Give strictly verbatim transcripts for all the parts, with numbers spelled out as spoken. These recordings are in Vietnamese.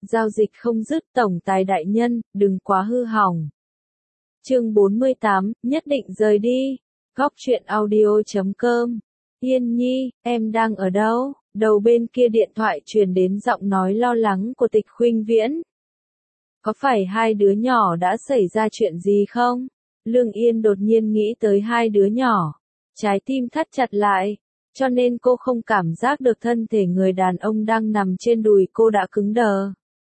giao dịch không dứt tổng tài đại nhân, đừng quá hư hỏng. Chương bốn mươi tám, nhất định rời đi. Góc truyện audio chấm com. Yên Nhi, em đang ở đâu? Đầu bên kia điện thoại truyền đến giọng nói lo lắng của Tịch Khuynh Viễn. Có phải hai đứa nhỏ đã xảy ra chuyện gì không? Lương Yên đột nhiên nghĩ tới hai đứa nhỏ. Trái tim thắt chặt lại, cho nên cô không cảm giác được thân thể người đàn ông đang nằm trên đùi cô đã cứng đờ.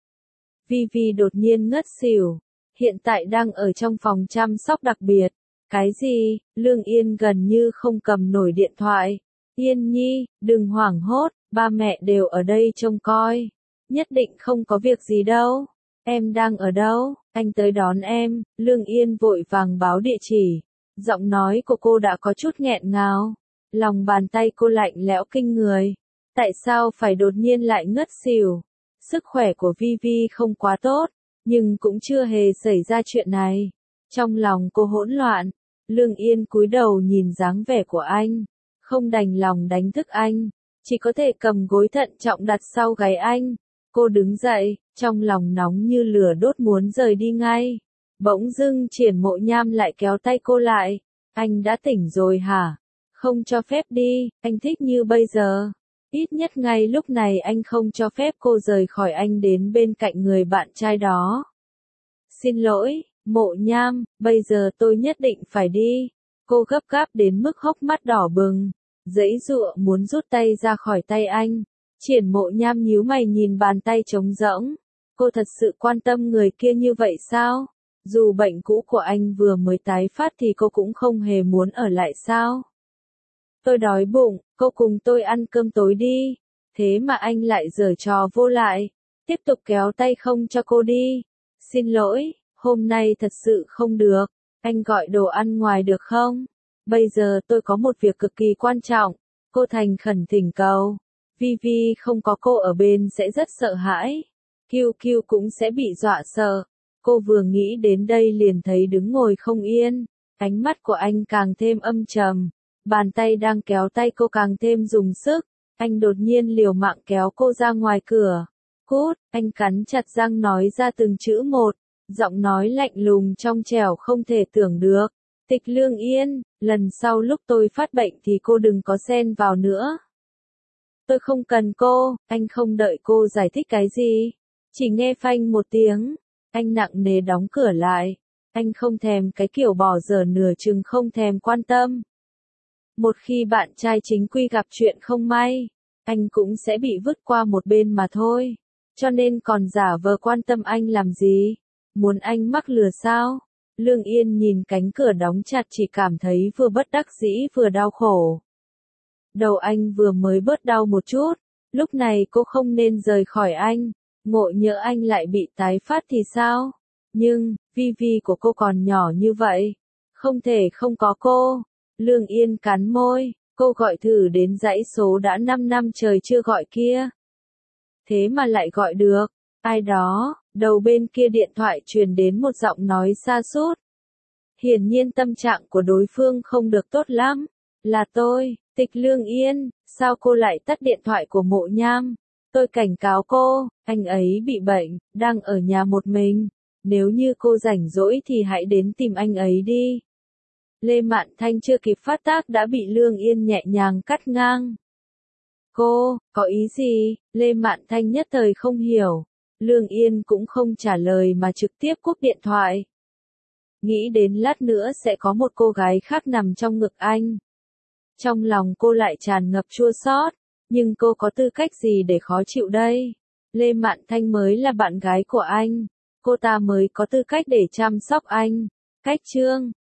Vi Vi đột nhiên ngất xỉu, hiện tại đang ở trong phòng chăm sóc đặc biệt. Cái gì? Lương Yên gần như không cầm nổi điện thoại. Yên Nhi, đừng hoảng hốt, ba mẹ đều ở đây trông coi. Nhất định không có việc gì đâu. Em đang ở đâu? Anh tới đón em. Lương Yên vội vàng báo địa chỉ. Giọng nói của cô đã có chút nghẹn ngào. Lòng bàn tay cô lạnh lẽo kinh người. Tại sao phải đột nhiên lại ngất xỉu? Sức khỏe của Vi Vi không quá tốt, nhưng cũng chưa hề xảy ra chuyện này. Trong lòng cô hỗn loạn. Lương Yên cúi đầu nhìn dáng vẻ của anh, không đành lòng đánh thức anh, chỉ có thể cầm gối thận trọng đặt sau gáy anh. Cô đứng dậy, trong lòng nóng như lửa đốt muốn rời đi ngay. Bỗng dưng Triển Mộ Nham lại kéo tay cô lại. Anh đã tỉnh rồi hả? Không cho phép đi, anh thích như bây giờ. Ít nhất ngay lúc này anh không cho phép cô rời khỏi anh đến bên cạnh người bạn trai đó. Xin lỗi, Mộ Nham, bây giờ tôi nhất định phải đi. Cô gấp gáp đến mức hốc mắt đỏ bừng, giãy giụa muốn rút tay ra khỏi tay anh. Triển Mộ Nham nhíu mày nhìn bàn tay trống rỗng. Cô thật sự quan tâm người kia như vậy sao? Dù bệnh cũ của anh vừa mới tái phát thì cô cũng không hề muốn ở lại sao? Tôi đói bụng, cô cùng tôi ăn cơm tối đi. Thế mà anh lại giở trò vô lại, tiếp tục kéo tay không cho cô đi. Xin lỗi, hôm nay thật sự không được, anh gọi đồ ăn ngoài được không? Bây giờ tôi có một việc cực kỳ quan trọng. Cô thành khẩn thỉnh cầu. Vi Vi không có cô ở bên sẽ rất sợ hãi. Kiêu Kiêu cũng sẽ bị dọa sợ. Cô vừa nghĩ đến đây liền thấy đứng ngồi không yên. Ánh mắt của anh càng thêm âm trầm. Bàn tay đang kéo tay cô càng thêm dùng sức. Anh đột nhiên liều mạng kéo cô ra ngoài cửa. Cút, anh cắn chặt răng nói ra từng chữ một. Giọng nói lạnh lùng trong trẻo không thể tưởng được. Tịch Lương Yên, lần sau lúc tôi phát bệnh thì cô đừng có xen vào nữa. Tôi không cần cô. Anh không đợi cô giải thích cái gì. Chỉ nghe phanh một tiếng. Anh nặng nề đóng cửa lại. Anh không thèm cái kiểu bỏ dở nửa chừng không thèm quan tâm. Một khi bạn trai chính quy gặp chuyện không may, anh cũng sẽ bị vứt qua một bên mà thôi. Cho nên còn giả vờ quan tâm anh làm gì? Muốn anh mắc lừa sao? Lương Yên nhìn cánh cửa đóng chặt chỉ cảm thấy vừa bất đắc dĩ vừa đau khổ. Đầu anh vừa mới bớt đau một chút, lúc này cô không nên rời khỏi anh, ngộ nhỡ anh lại bị tái phát thì sao? Nhưng, Vi Vi của cô còn nhỏ như vậy, không thể không có cô. Lương Yên cắn môi, cô gọi thử đến dãy số đã năm năm trời chưa gọi kia. Thế mà lại gọi được, ai đó, đầu bên kia điện thoại truyền đến một giọng nói xa sút. Hiển nhiên tâm trạng của đối phương không được tốt lắm. Là tôi, Tịch Lương Yên, sao cô lại tắt điện thoại của Mộ Nham? Tôi cảnh cáo cô, anh ấy bị bệnh, đang ở nhà một mình. Nếu như cô rảnh rỗi thì hãy đến tìm anh ấy đi. Lê Mạn Thanh chưa kịp phát tác đã bị Lương Yên nhẹ nhàng cắt ngang. Cô, có ý gì? Lê Mạn Thanh nhất thời không hiểu. Lương Yên cũng không trả lời mà trực tiếp cúp điện thoại. Nghĩ đến lát nữa sẽ có một cô gái khác nằm trong ngực anh. Trong lòng cô lại tràn ngập chua xót, nhưng cô có tư cách gì để khó chịu đây? Lê Mạn Thanh mới là bạn gái của anh, cô ta mới có tư cách để chăm sóc anh. Cách chương